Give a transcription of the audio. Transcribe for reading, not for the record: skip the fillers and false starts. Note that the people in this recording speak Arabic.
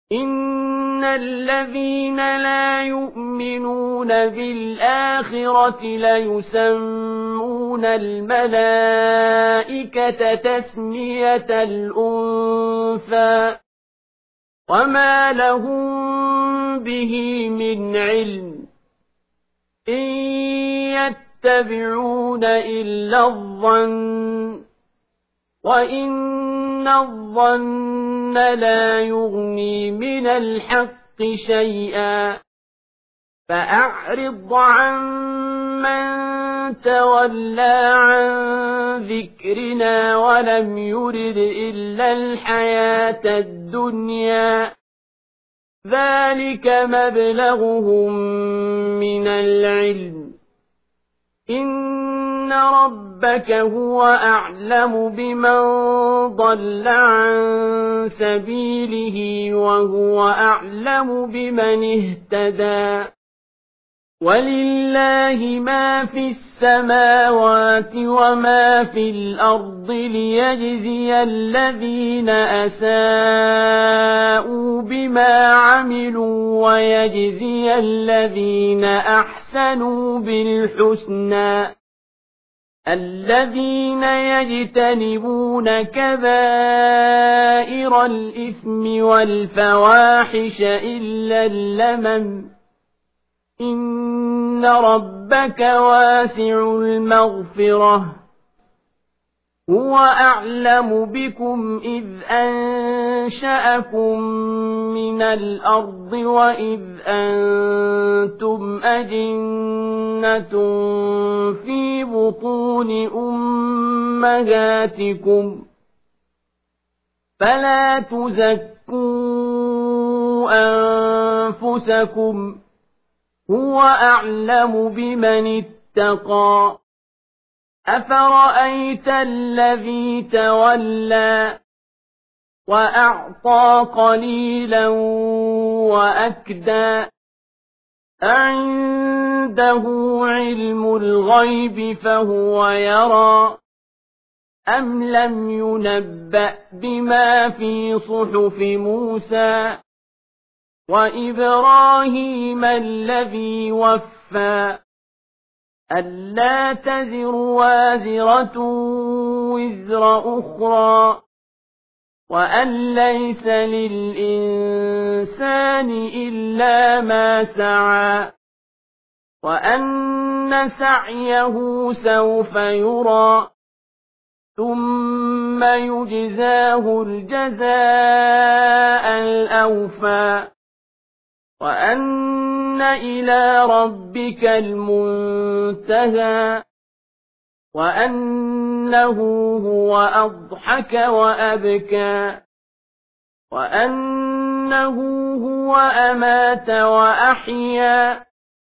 إن الذين لا يؤمنون بالآخرة ليسمون الملائكة تسمية الأنثى وما لهم به من علم إن يتبعون إلا الظن وإن الظن لا يغني من الحق شيئا فأعرض عن من تولى عن ذكرنا ولم يرد إلا الحياة الدنيا ذلك مبلغهم من العلم إن ربك هو أعلم بمن ضل عن سبيله وهو أعلم بمن اهتدى ولله ما في السماوات وما في الأرض ليجزي الذين أساءوا بما عملوا ويجزي الذين أحسنوا بالحسنى الذين يجتنبون كبائر الإثم والفواحش إلا اللمم إن ربك واسع المغفرة هو أعلم بكم إذ أنشأكم من الأرض وإذ أنتم أجنة في بطون أمهاتكم فلا تزكوا أنفسكم هو أعلم بمن اتقى أفرأيت الذي تولى وأعطى قليلا وأكدى أعنده علم الغيب فهو يرى أم لم ينبأ بما في صحف موسى وإبراهيم الذي وفى ألا تزر وازرة وزر أخرى وأن ليس للإنسان إلا ما سعى وأن سعيه سوف يرى ثم يجزاه الجزاء الأوفى وأن إلى ربك المنتهى وأنه هو أضحك وأبكى وأنه هو أمات وأحيا